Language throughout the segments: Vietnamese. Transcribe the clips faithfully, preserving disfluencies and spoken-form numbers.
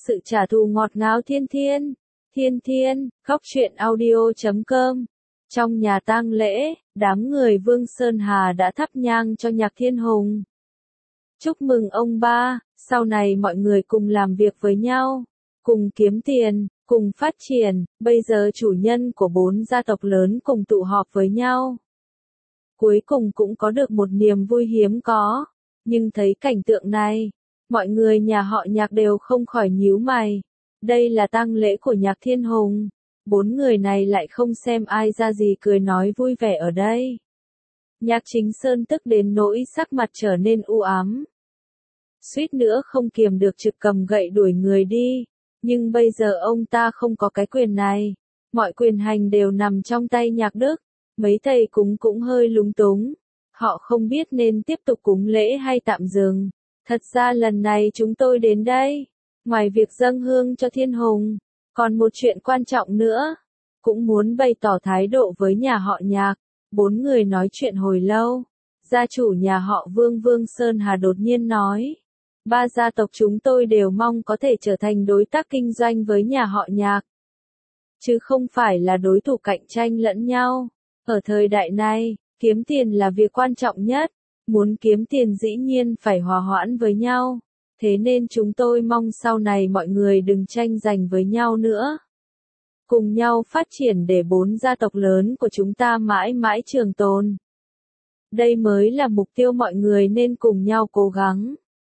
sự trả thù ngọt ngào thiên thiên. Thiên thiên, khóc chuyện audio chấm com. Trong nhà tang lễ, đám người Vương Sơn Hà đã thắp nhang cho Nhạc Thiên Hùng. Chúc mừng ông ba, sau này mọi người cùng làm việc với nhau, cùng kiếm tiền, cùng phát triển, bây giờ chủ nhân của bốn gia tộc lớn cùng tụ họp với nhau. Cuối cùng cũng có được một niềm vui hiếm có, nhưng thấy cảnh tượng này, mọi người nhà họ Nhạc đều không khỏi nhíu mày. Đây là tang lễ của Nhạc Thiên Hùng, bốn người này lại không xem ai ra gì cười nói vui vẻ ở đây. Nhạc Chính Sơn tức đến nỗi sắc mặt trở nên u ám. Suýt nữa không kiềm được trực cầm gậy đuổi người đi, nhưng bây giờ ông ta không có cái quyền này, mọi quyền hành đều nằm trong tay Nhạc Đức. Mấy thầy cúng cũng hơi lúng túng, họ không biết nên tiếp tục cúng lễ hay tạm dừng. Thật ra lần này chúng tôi đến đây, ngoài việc dâng hương cho Thiên Hùng, còn một chuyện quan trọng nữa, cũng muốn bày tỏ thái độ với nhà họ Nhạc. Bốn người nói chuyện hồi lâu, gia chủ nhà họ Vương Vương Sơn Hà đột nhiên nói, ba gia tộc chúng tôi đều mong có thể trở thành đối tác kinh doanh với nhà họ Nhạc, chứ không phải là đối thủ cạnh tranh lẫn nhau. Ở thời đại này, kiếm tiền là việc quan trọng nhất, muốn kiếm tiền dĩ nhiên phải hòa hoãn với nhau, thế nên chúng tôi mong sau này mọi người đừng tranh giành với nhau nữa. Cùng nhau phát triển để bốn gia tộc lớn của chúng ta mãi mãi trường tồn. Đây mới là mục tiêu mọi người nên cùng nhau cố gắng.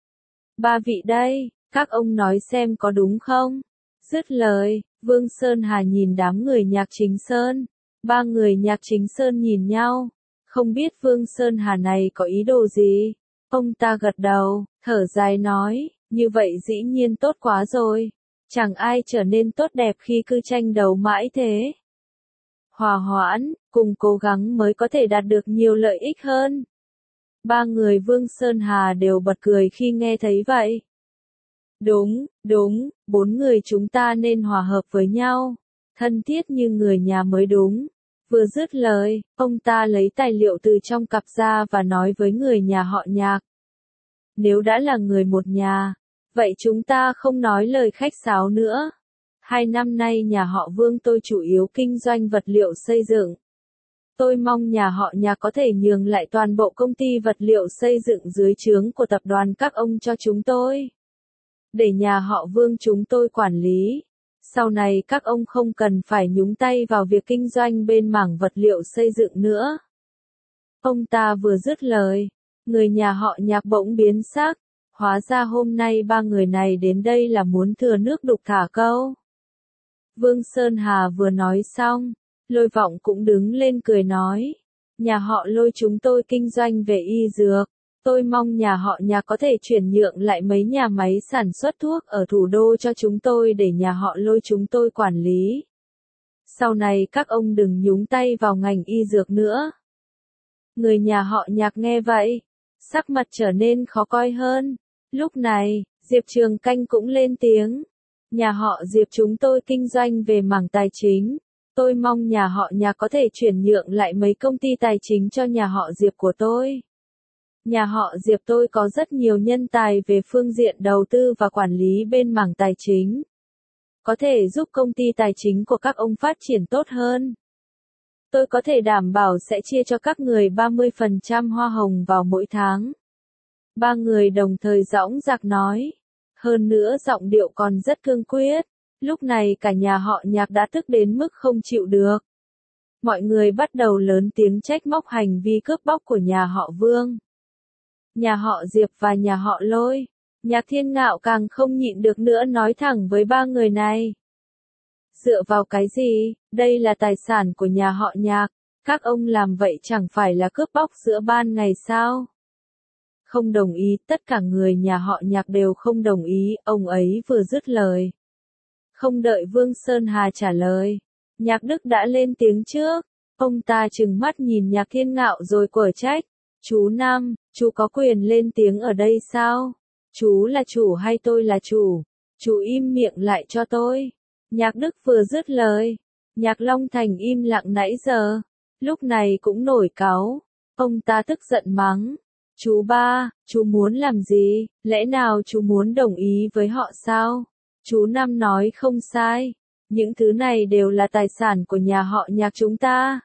Ba vị đây, các ông nói xem có đúng không? Dứt lời, Vương Sơn Hà nhìn đám người Nhạc Chính Sơn. Ba người Nhạc Chính Sơn nhìn nhau, không biết Vương Sơn Hà này có ý đồ gì. Ông ta gật đầu, thở dài nói, như vậy dĩ nhiên tốt quá rồi. Chẳng ai trở nên tốt đẹp khi cứ tranh đấu mãi thế. Hòa hoãn, cùng cố gắng mới có thể đạt được nhiều lợi ích hơn. Ba người Vương Sơn Hà đều bật cười khi nghe thấy vậy. Đúng, đúng, bốn người chúng ta nên hòa hợp với nhau, thân thiết như người nhà mới đúng. Vừa dứt lời, ông ta lấy tài liệu từ trong cặp ra và nói với người nhà họ Nhạc. Nếu đã là người một nhà, vậy chúng ta không nói lời khách sáo nữa. Hai năm nay nhà họ Vương tôi chủ yếu kinh doanh vật liệu xây dựng. Tôi mong nhà họ Nhạc có thể nhường lại toàn bộ công ty vật liệu xây dựng dưới trướng của tập đoàn các ông cho chúng tôi, để nhà họ Vương chúng tôi quản lý. Sau này các ông không cần phải nhúng tay vào việc kinh doanh bên mảng vật liệu xây dựng nữa. Ông ta vừa dứt lời, người nhà họ Nhạc bỗng biến sắc, hóa ra hôm nay ba người này đến đây là muốn thừa nước đục thả câu. Vương Sơn Hà vừa nói xong, Lôi Vọng cũng đứng lên cười nói, nhà họ Lôi chúng tôi kinh doanh về y dược. Tôi mong nhà họ Nhạc có thể chuyển nhượng lại mấy nhà máy sản xuất thuốc ở thủ đô cho chúng tôi để nhà họ Lôi chúng tôi quản lý. Sau này các ông đừng nhúng tay vào ngành y dược nữa. Người nhà họ Nhạc nghe vậy, sắc mặt trở nên khó coi hơn. Lúc này, Diệp Trường Canh cũng lên tiếng. Nhà họ Diệp chúng tôi kinh doanh về mảng tài chính. Tôi mong nhà họ Nhạc có thể chuyển nhượng lại mấy công ty tài chính cho nhà họ Diệp của tôi. Nhà họ Diệp tôi có rất nhiều nhân tài về phương diện đầu tư và quản lý bên mảng tài chính, có thể giúp công ty tài chính của các ông phát triển tốt hơn. Tôi có thể đảm bảo sẽ chia cho các người ba mươi phần trăm hoa hồng vào mỗi tháng. Ba người đồng thời dõng dạc nói. Hơn nữa giọng điệu còn rất cương quyết. Lúc này cả nhà họ Nhạc đã tức đến mức không chịu được. Mọi người bắt đầu lớn tiếng trách móc hành vi cướp bóc của nhà họ Vương, nhà họ Diệp và nhà họ Lôi. Nhạc Thiên Ngạo càng không nhịn được nữa nói thẳng với ba người này. Dựa vào cái gì, đây là tài sản của nhà họ Nhạc, các ông làm vậy chẳng phải là cướp bóc giữa ban ngày sao? Không đồng ý, tất cả người nhà họ Nhạc đều không đồng ý, ông ấy vừa dứt lời. Không đợi Vương Sơn Hà trả lời, Nhạc Đức đã lên tiếng trước, ông ta trừng mắt nhìn Nhạc Thiên Ngạo rồi quở trách. Chú Năm, chú có quyền lên tiếng ở đây sao? Chú là chủ hay tôi là chủ? Chú im miệng lại cho tôi. Nhạc Đức vừa dứt lời, Nhạc Long Thành im lặng nãy giờ, lúc này cũng nổi cáu. Ông ta tức giận mắng. Chú ba, chú muốn làm gì? Lẽ nào chú muốn đồng ý với họ sao? Chú Năm nói không sai. Những thứ này đều là tài sản của nhà họ Nhạc chúng ta.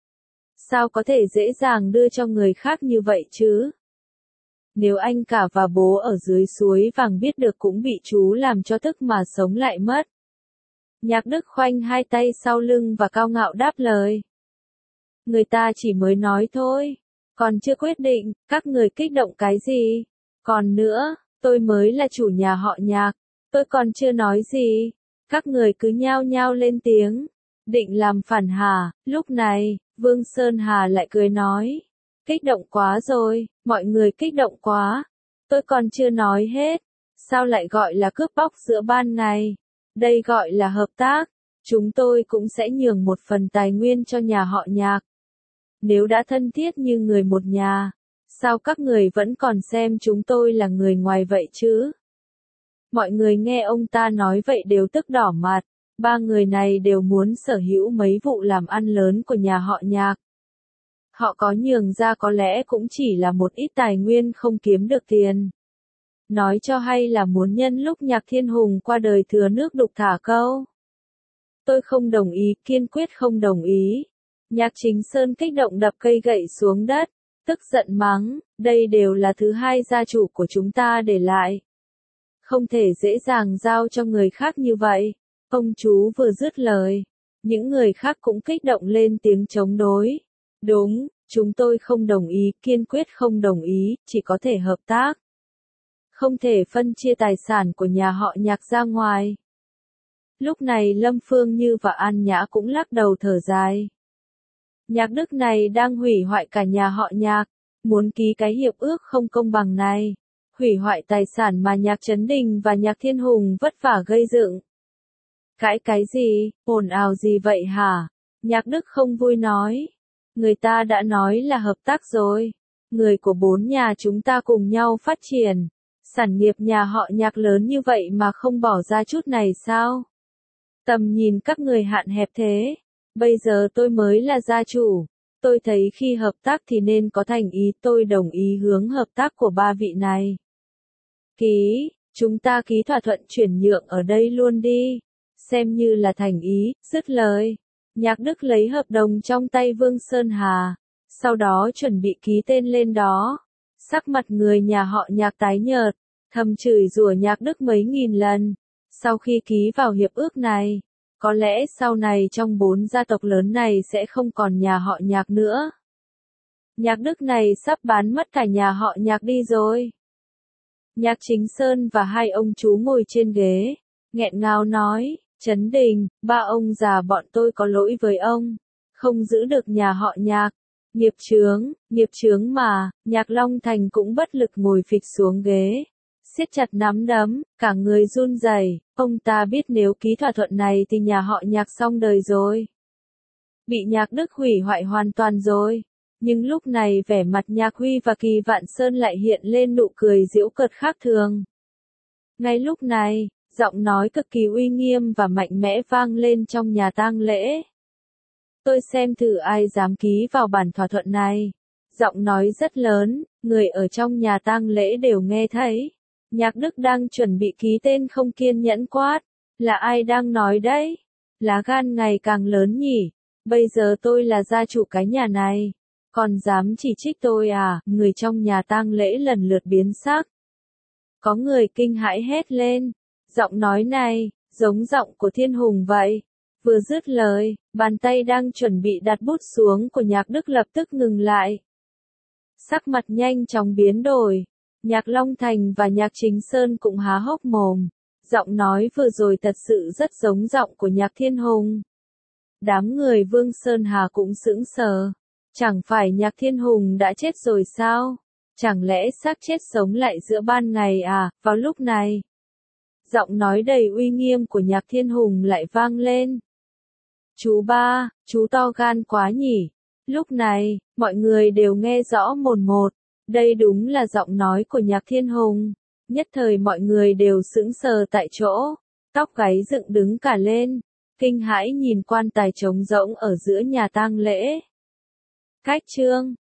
Sao có thể dễ dàng đưa cho người khác như vậy chứ? Nếu anh cả và bố ở dưới suối vàng biết được cũng bị chú làm cho tức mà sống lại mất. Nhạc Đức khoanh hai tay sau lưng và cao ngạo đáp lời. Người ta chỉ mới nói thôi. Còn chưa quyết định, các người kích động cái gì? Còn nữa, tôi mới là chủ nhà họ Nhạc. Tôi còn chưa nói gì. Các người cứ nhao nhao lên tiếng. Định làm phản hả? Lúc này, Vương Sơn Hà lại cười nói. Kích động quá rồi, mọi người kích động quá. Tôi còn chưa nói hết. Sao lại gọi là cướp bóc giữa ban ngày? Đây gọi là hợp tác. Chúng tôi cũng sẽ nhường một phần tài nguyên cho nhà họ Nhạc. Nếu đã thân thiết như người một nhà, sao các người vẫn còn xem chúng tôi là người ngoài vậy chứ? Mọi người nghe ông ta nói vậy đều tức đỏ mặt. Ba người này đều muốn sở hữu mấy vụ làm ăn lớn của nhà họ Nhạc. Họ có nhường ra có lẽ cũng chỉ là một ít tài nguyên không kiếm được tiền. Nói cho hay là muốn nhân lúc Nhạc Thiên Hùng qua đời thừa nước đục thả câu. Tôi không đồng ý, kiên quyết không đồng ý. Nhạc Chính Sơn kích động đập cây gậy xuống đất, tức giận mắng, đây đều là thứ hai gia chủ của chúng ta để lại. Không thể dễ dàng giao cho người khác như vậy. Ông chú vừa dứt lời, những người khác cũng kích động lên tiếng chống đối. Đúng, chúng tôi không đồng ý, kiên quyết không đồng ý, chỉ có thể hợp tác. Không thể phân chia tài sản của nhà họ Nhạc ra ngoài. Lúc này Lâm Phương Như và An Nhã cũng lắc đầu thở dài. Nhạc Đức này đang hủy hoại cả nhà họ Nhạc, muốn ký cái hiệp ước không công bằng này, hủy hoại tài sản mà Nhạc Trấn Đình và Nhạc Thiên Hùng vất vả gây dựng. Cãi cái gì, ồn ào gì vậy hả? Nhạc Đức không vui nói. Người ta đã nói là hợp tác rồi. Người của bốn nhà chúng ta cùng nhau phát triển. Sản nghiệp nhà họ Nhạc lớn như vậy mà không bỏ ra chút này sao? Tầm nhìn các người hạn hẹp thế. Bây giờ tôi mới là gia chủ. Tôi thấy khi hợp tác thì nên có thành ý, tôi đồng ý hướng hợp tác của ba vị này. Ký, chúng ta ký thỏa thuận chuyển nhượng ở đây luôn đi. Xem như là thành ý, dứt lời. Nhạc Đức lấy hợp đồng trong tay Vương Sơn Hà. Sau đó chuẩn bị ký tên lên đó. Sắc mặt người nhà họ Nhạc tái nhợt, thầm chửi rủa Nhạc Đức mấy nghìn lần. Sau khi ký vào hiệp ước này, có lẽ sau này trong bốn gia tộc lớn này sẽ không còn nhà họ Nhạc nữa. Nhạc Đức này sắp bán mất cả nhà họ Nhạc đi rồi. Nhạc Chính Sơn và hai ông chú ngồi trên ghế, nghẹn ngào nói, Trấn Đình, ba ông già bọn tôi có lỗi với ông, không giữ được nhà họ Nhạc. Nghiệp chướng, nghiệp chướng mà, Nhạc Long Thành cũng bất lực ngồi phịch xuống ghế, siết chặt nắm đấm, cả người run rẩy. Ông ta biết nếu ký thỏa thuận này thì nhà họ Nhạc xong đời rồi. Bị Nhạc Đức hủy hoại hoàn toàn rồi. Nhưng lúc này vẻ mặt Nhạc Huy và Kỳ Vạn Sơn lại hiện lên nụ cười giễu cợt khác thường. Ngay lúc này, giọng nói cực kỳ uy nghiêm và mạnh mẽ vang lên trong nhà tang lễ. Tôi xem thử ai dám ký vào bản thỏa thuận này. Giọng nói rất lớn, người ở trong nhà tang lễ đều nghe thấy. Nhạc Đức đang chuẩn bị ký tên không kiên nhẫn quát. Là ai đang nói đấy? Lá gan ngày càng lớn nhỉ. Bây giờ tôi là gia chủ cái nhà này. Còn dám chỉ trích tôi à? Người trong nhà tang lễ lần lượt biến sắc. Có người kinh hãi hét lên. Giọng nói này, giống giọng của Thiên Hùng vậy. Vừa dứt lời, bàn tay đang chuẩn bị đặt bút xuống của Nhạc Đức lập tức ngừng lại. Sắc mặt nhanh chóng biến đổi. Nhạc Long Thành và Nhạc Chính Sơn cũng há hốc mồm. Giọng nói vừa rồi thật sự rất giống giọng của Nhạc Thiên Hùng. Đám người Vương Sơn Hà cũng sững sờ. Chẳng phải Nhạc Thiên Hùng đã chết rồi sao? Chẳng lẽ xác chết sống lại giữa ban ngày à? Vào lúc này, giọng nói đầy uy nghiêm của Nhạc Thiên Hùng lại vang lên. Chú ba, chú to gan quá nhỉ. Lúc này, mọi người đều nghe rõ mồn một. Đây đúng là giọng nói của Nhạc Thiên Hùng. Nhất thời mọi người đều sững sờ tại chỗ. Tóc gáy dựng đứng cả lên. Kinh hãi nhìn quan tài trống rỗng ở giữa nhà tang lễ. Cách chương